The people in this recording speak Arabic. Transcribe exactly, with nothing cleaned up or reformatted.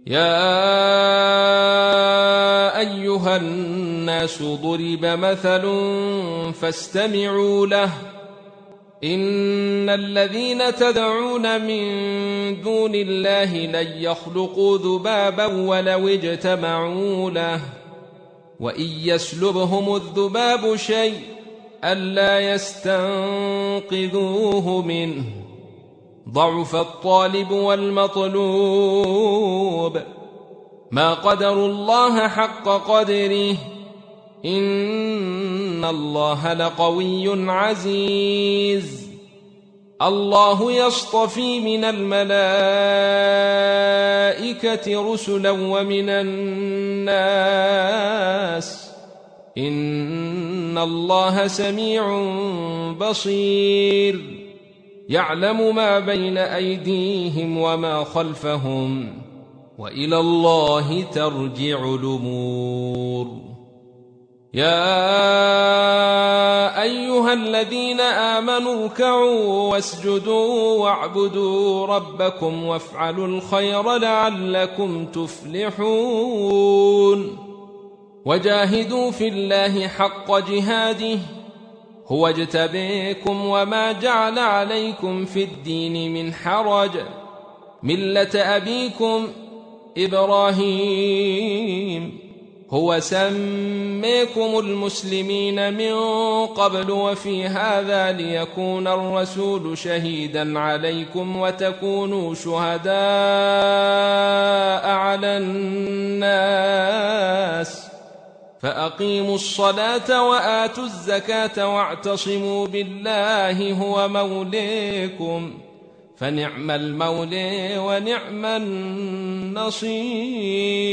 يا أيها الناس ضرب مثل فاستمعوا له إن الذين تدعون من دون الله لن يخلقوا ذبابا ولو اجتمعوا له وإن يسلبهم الذباب شيء ألا يستنقذوه منه ضعف الطالب والمطلوب ما قدروا الله حق قدره إن الله لقوي عزيز الله يصطفي من الملائكة رسلا ومن الناس إن الله سميع بصير يعلم ما بين أيديهم وما خلفهم وإلى الله ترجع الأمور يا أيها الذين آمنوا اركعوا واسجدوا واعبدوا ربكم وافعلوا الخير لعلكم تفلحون وجاهدوا في الله حق جهاده هو اجتبيكم وما جعل عليكم في الدين من حرج ملة أبيكم إبراهيم هو سميكم المسلمين من قبل وفي هذا ليكون الرسول شهيدا عليكم وتكونوا شهداء على الناس فأقيموا الصلاة وآتوا الزكاة واعتصموا بالله هو موليكم فنعم المولى ونعم النصير.